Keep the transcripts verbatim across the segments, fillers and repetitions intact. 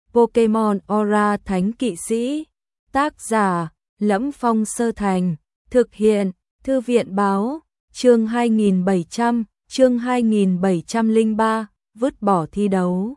Pokemon Aura Thánh Kỵ Sĩ. Tác giả: Lẫm Phong Sơ Thành. Thực hiện: Thư viện báo. Chương hai nghìn bảy trăm, chương hai nghìn bảy trăm lẻ ba, vứt bỏ thi đấu.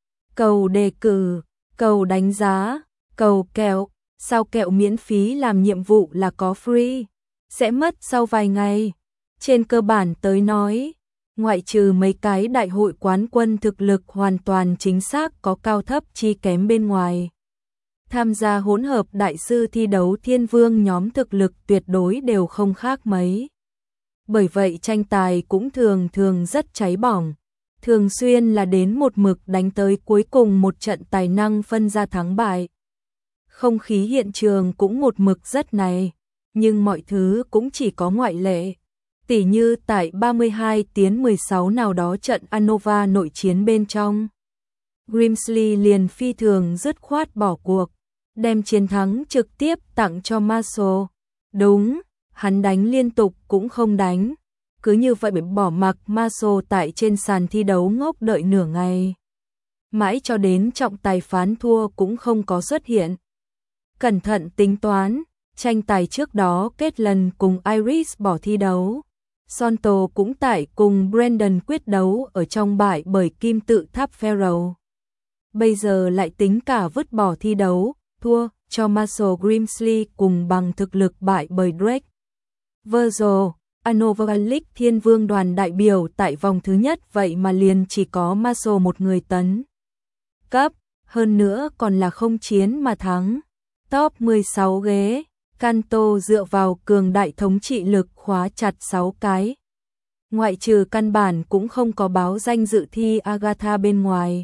Cầu đề cử, cầu đánh giá, cầu kẹo, sao kẹo miễn phí làm nhiệm vụ là có free, sẽ mất sau vài ngày. Trên cơ bản tới nói, ngoại trừ mấy cái đại hội quán quân thực lực hoàn toàn chính xác có cao thấp chi kém bên ngoài. Tham gia hỗn hợp đại sư thi đấu thiên vương nhóm thực lực tuyệt đối đều không khác mấy. Bởi vậy tranh tài cũng thường thường rất cháy bỏng, thường xuyên là đến một mực đánh tới cuối cùng một trận tài năng phân ra thắng bại. Không khí hiện trường cũng một mực rất này, nhưng mọi thứ cũng chỉ có ngoại lệ. Tỉ như tại ba mươi hai tiến mười sáu nào đó trận Unova nội chiến bên trong, Grimsley liền phi thường dứt khoát bỏ cuộc, đem chiến thắng trực tiếp tặng cho Marshall. Đúng, hắn đánh liên tục cũng không đánh, cứ như vậy bị bỏ mặc Marshall tại trên sàn thi đấu ngốc đợi nửa ngày. Mãi cho đến trọng tài phán thua cũng không có xuất hiện. Cẩn thận tính toán, tranh tài trước đó kết lần cùng Iris bỏ thi đấu. Sonto cũng tại cùng Brandon quyết đấu ở trong bại bởi kim tự tháp Pharaoh. Bây giờ lại tính cả vứt bỏ thi đấu, thua cho Marshall Grimsley cùng bằng thực lực bại bởi Drake. Virgil, Unova League thiên vương đoàn đại biểu tại vòng thứ nhất vậy mà liền chỉ có Marshall một người tấn cấp, hơn nữa còn là không chiến mà thắng. Top mười sáu ghế, Kanto dựa vào cường đại thống trị lực khóa chặt sáu cái. Ngoại trừ căn bản cũng không có báo danh dự thi Agatha bên ngoài.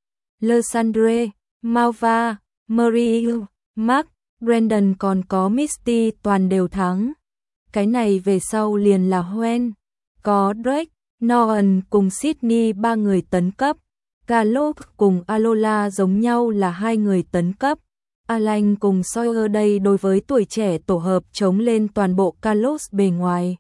Lysandre, Malva, Marie, Mark, Brandon còn có Misty toàn đều thắng. Cái này về sau liền là Hoen, có Drake, Noan cùng Sydney ba người tấn cấp. Galop cùng Alola giống nhau là hai người tấn cấp. Alan cùng Sawyer đây đối với tuổi trẻ tổ hợp chống lên toàn bộ Kalos bề ngoài.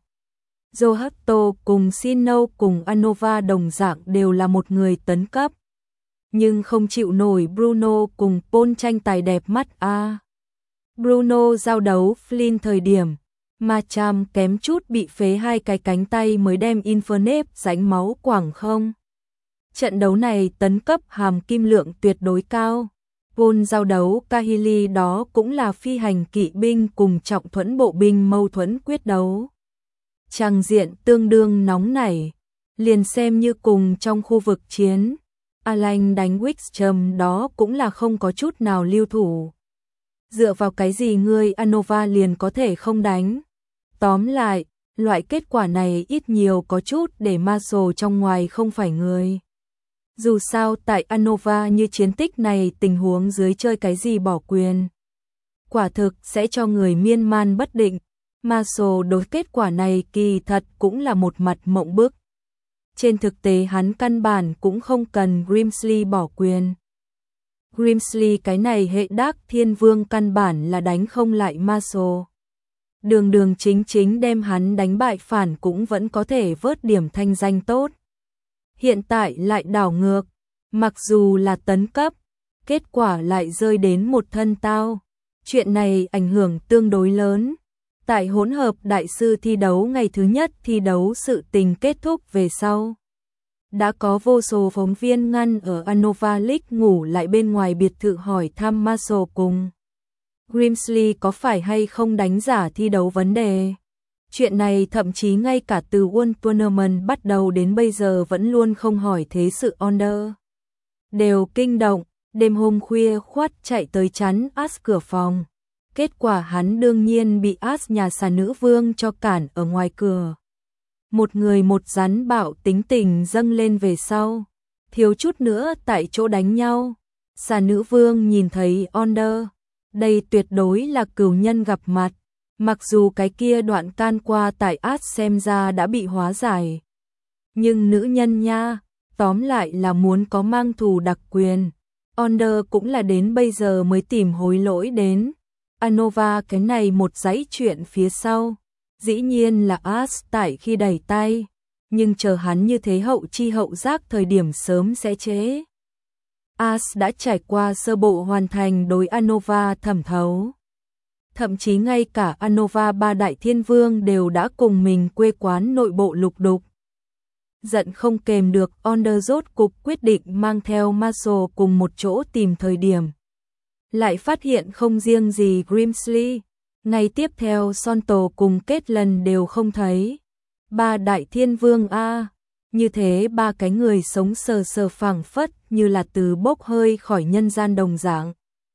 Zohato cùng Sinnoh cùng Unova đồng dạng đều là một người tấn cấp. Nhưng không chịu nổi Bruno cùng Paul tranh tài đẹp mắt a. À. Bruno giao đấu Flynn thời điểm, Machamp kém chút bị phế hai cái cánh tay mới đem Infernape rãnh máu quảng không. Trận đấu này tấn cấp hàm kim lượng tuyệt đối cao. Paul giao đấu Kahili đó cũng là phi hành kỵ binh cùng trọng thuẫn bộ binh mâu thuẫn quyết đấu. Tràng diện tương đương nóng nảy, liền xem như cùng trong khu vực chiến. Alan đánh Wixcham đó cũng là không có chút nào lưu thủ. Dựa vào cái gì ngươi Unova liền có thể không đánh? Tóm lại, loại kết quả này ít nhiều có chút để Marshall trong ngoài không phải người. Dù sao tại Unova như chiến tích này tình huống dưới chơi cái gì bỏ quyền. Quả thực sẽ cho người miên man bất định. Marshall đối kết quả này kỳ thật cũng là một mặt mộng bức. Trên thực tế hắn căn bản cũng không cần Grimsley bỏ quyền. Grimsley cái này hệ đác thiên vương căn bản là đánh không lại Marshall. Đường đường chính chính đem hắn đánh bại phản cũng vẫn có thể vớt điểm thanh danh tốt. Hiện tại lại đảo ngược, mặc dù là tấn cấp, kết quả lại rơi đến một thân tao. Chuyện này ảnh hưởng tương đối lớn. Tại hỗn hợp đại sư thi đấu ngày thứ nhất thi đấu sự tình kết thúc về sau. Đã có vô số phóng viên ngăn ở Unova League ngủ lại bên ngoài biệt thự hỏi thăm Marshall cùng Grimsley có phải hay không đánh giả thi đấu vấn đề. Chuyện này thậm chí ngay cả từ World Tournament bắt đầu đến bây giờ vẫn luôn không hỏi thế sự Onder. Đều kinh động, đêm hôm khuya khoắt chạy tới chắn As cửa phòng. Kết quả hắn đương nhiên bị As nhà xà nữ vương cho cản ở ngoài cửa. Một người một rắn bạo tính tình dâng lên về sau. Thiếu chút nữa tại chỗ đánh nhau. Xà nữ vương nhìn thấy Onder. Đây tuyệt đối là cửu nhân gặp mặt. Mặc dù cái kia đoạn can qua tại As xem ra đã bị hóa giải. Nhưng nữ nhân nha, tóm lại là muốn có mang thù đặc quyền. Onder cũng là đến bây giờ mới tìm hối lỗi đến. Unova cái này một dãy chuyện phía sau. Dĩ nhiên là As tại khi đẩy tay. Nhưng chờ hắn như thế hậu chi hậu giác thời điểm sớm sẽ chế. As đã trải qua sơ bộ hoàn thành đối Anova thẩm thấu. Thậm chí ngay cả Anova ba đại thiên vương đều đã cùng mình quê quán nội bộ lục đục. Giận không kềm được, Onder rốt cục quyết định mang theo Marshall cùng một chỗ tìm thời điểm. Lại phát hiện không riêng gì Grimsley, ngày tiếp theo Sonto cùng Catelyn đều không thấy. Ba đại thiên vương a, như thế ba cái người sống sờ sờ phảng phất như là từ bốc hơi khỏi nhân gian đồng dạng.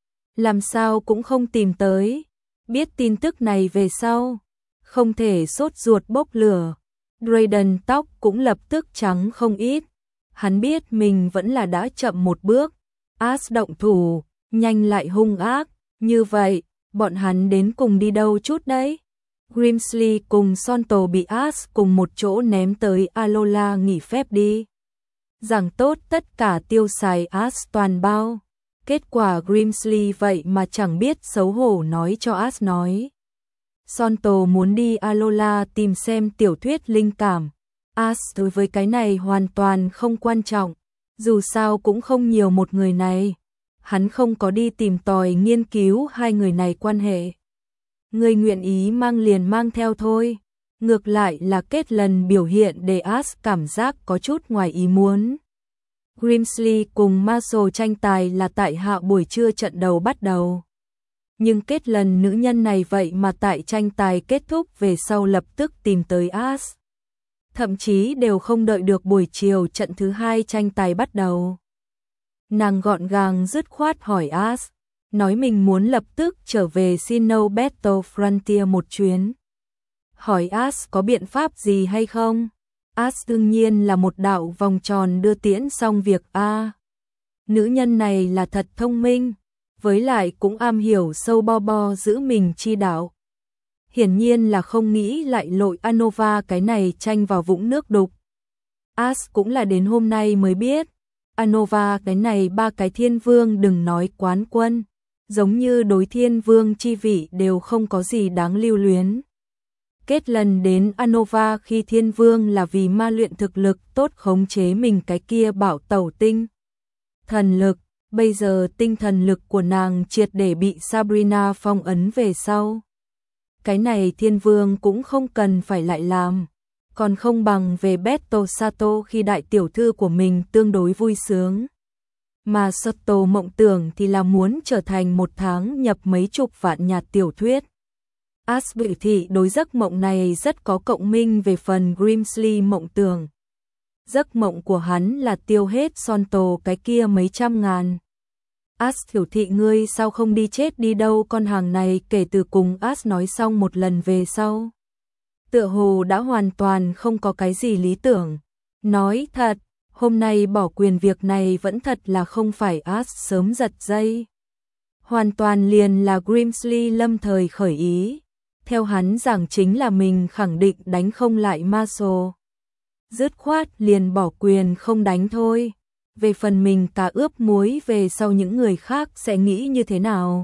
Làm sao cũng không tìm tới. Biết tin tức này về sau, không thể sốt ruột bốc lửa. Drayden tóc cũng lập tức trắng không ít. Hắn biết mình vẫn là đã chậm một bước. As động thủ, nhanh lại hung ác. Như vậy, bọn hắn đến cùng đi đâu chút đấy? Grimsley cùng Sonto bị As cùng một chỗ ném tới Alola nghỉ phép đi. Rằng tốt tất cả tiêu xài As toàn bao. Kết quả Grimsley vậy mà chẳng biết xấu hổ nói cho As nói. Sonto muốn đi Alola tìm xem tiểu thuyết linh cảm. As đối với cái này hoàn toàn không quan trọng. Dù sao cũng không nhiều một người này. Hắn không có đi tìm tòi nghiên cứu hai người này quan hệ. Người nguyện ý mang liền mang theo thôi. Ngược lại là Catelyn biểu hiện để As cảm giác có chút ngoài ý muốn. Grimsley cùng Marshall tranh tài là tại hạ buổi trưa trận đầu bắt đầu. Nhưng Catelyn nữ nhân này vậy mà tại tranh tài kết thúc về sau lập tức tìm tới As. Thậm chí đều không đợi được buổi chiều trận thứ hai tranh tài bắt đầu. Nàng gọn gàng dứt khoát hỏi As, nói mình muốn lập tức trở về Sinnoh Battle Frontier một chuyến. Hỏi As có biện pháp gì hay không? As đương nhiên là một đạo vòng tròn đưa tiễn xong việc a. Nữ nhân này là thật thông minh, với lại cũng am hiểu sâu bo bo giữ mình chi đạo. Hiển nhiên là không nghĩ lại lội Anova cái này tranh vào vũng nước đục. As cũng là đến hôm nay mới biết, Anova cái này ba cái thiên vương đừng nói quán quân, giống như đối thiên vương chi vị đều không có gì đáng lưu luyến. Catelyn đến Anova khi thiên vương là vì ma luyện thực lực tốt khống chế mình cái kia bảo tẩu tinh thần lực, bây giờ tinh thần lực của nàng triệt để bị Sabrina phong ấn về sau. Cái này thiên vương cũng không cần phải lại làm, còn không bằng về Beto Sato khi đại tiểu thư của mình tương đối vui sướng. Mà Sato mộng tưởng thì là muốn trở thành một tháng nhập mấy chục vạn nhạt tiểu thuyết. As biểu thị đối giấc mộng này rất có cộng minh về phần Grimsley mộng tưởng. Giấc mộng của hắn là tiêu hết Sonto cái kia mấy trăm ngàn. As biểu thị ngươi sao không đi chết đi đâu con hàng này kể từ cùng As nói xong một lần về sau. Tựa hồ đã hoàn toàn không có cái gì lý tưởng. Nói thật, hôm nay bỏ quyền việc này vẫn thật là không phải As sớm giật dây. Hoàn toàn liền là Grimsley lâm thời khởi ý. Theo hắn giảng chính là mình khẳng định đánh không lại Marshall. Dứt khoát liền bỏ quyền không đánh thôi. Về phần mình cá ướp muối về sau những người khác sẽ nghĩ như thế nào.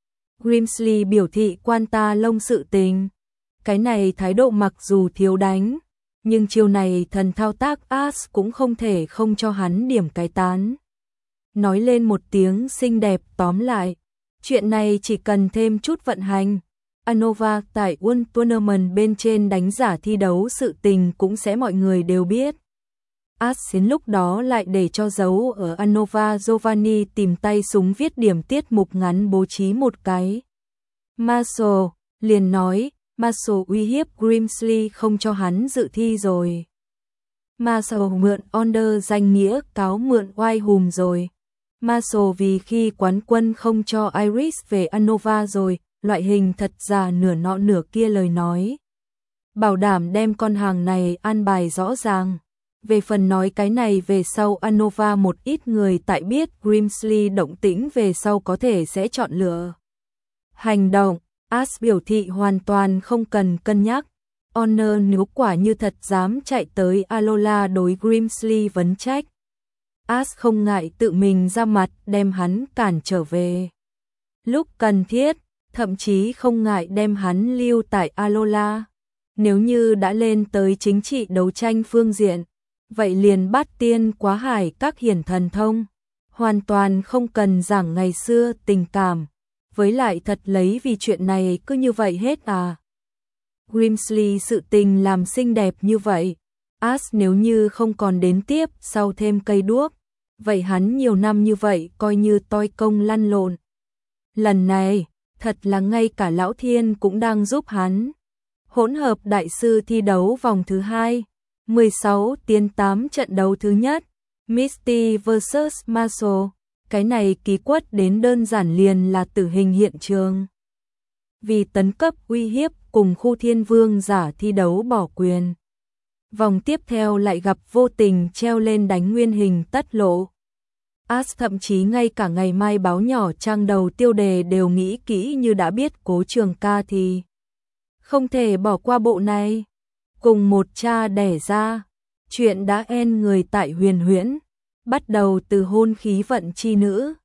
Grimsley biểu thị quan ta lông sự tình. Cái này thái độ mặc dù thiếu đánh, nhưng chiều này thần thao tác As cũng không thể không cho hắn điểm cái tán. Nói lên một tiếng xinh đẹp tóm lại. Chuyện này chỉ cần thêm chút vận hành. Anova tại World Tournament bên trên đánh giả thi đấu sự tình cũng sẽ mọi người đều biết. As đến lúc đó lại để cho dấu ở Anova Giovanni tìm tay súng viết điểm tiết mục ngắn bố trí một cái. Marshall liền nói, Marshall uy hiếp Grimsley không cho hắn dự thi rồi. Marshall mượn Onder danh nghĩa cáo mượn oai hùm rồi. Marshall vì khi quán quân không cho Iris về Anova rồi, loại hình thật giả nửa nọ nửa kia lời nói. Bảo đảm đem con hàng này an bài rõ ràng. Về phần nói cái này về sau Anova một ít người tại biết Grimsley động tĩnh về sau có thể sẽ chọn lựa hành động. As biểu thị hoàn toàn không cần cân nhắc. Honor nếu quả như thật dám chạy tới Alola đối Grimsley vấn trách. As không ngại tự mình ra mặt đem hắn cản trở về. Lúc cần thiết, thậm chí không ngại đem hắn lưu tại Alola. Nếu như đã lên tới chính trị đấu tranh phương diện, vậy liền bát tiên quá hải các hiển thần thông. hoàn toàn không cần giảng ngày xưa tình cảm, với lại thật lấy vì chuyện này cứ như vậy hết à. Grimsley sự tình làm xinh đẹp như vậy, Ash nếu như không còn đến tiếp sau thêm cây đuốc, vậy hắn nhiều năm như vậy coi như toi công lăn lộn. Lần này, thật là ngay cả Lão Thiên cũng đang giúp hắn. Hỗn hợp đại sư thi đấu vòng thứ hai, mười sáu tiến tám trận đấu thứ nhất, Misty versus Marshall, cái này ký quất đến đơn giản liền là tử hình hiện trường. Vì tấn cấp uy hiếp cùng khu thiên vương giả thi đấu bỏ quyền. Vòng tiếp theo lại gặp vô tình treo lên đánh nguyên hình tất lộ. Ash thậm chí ngay cả ngày mai báo nhỏ trang đầu tiêu đề đều nghĩ kỹ như đã biết Cố Trường Ca thì không thể bỏ qua bộ này. Cùng một cha đẻ ra, chuyện đã end người tại huyền huyễn, bắt đầu từ hôn khí vận chi nữ.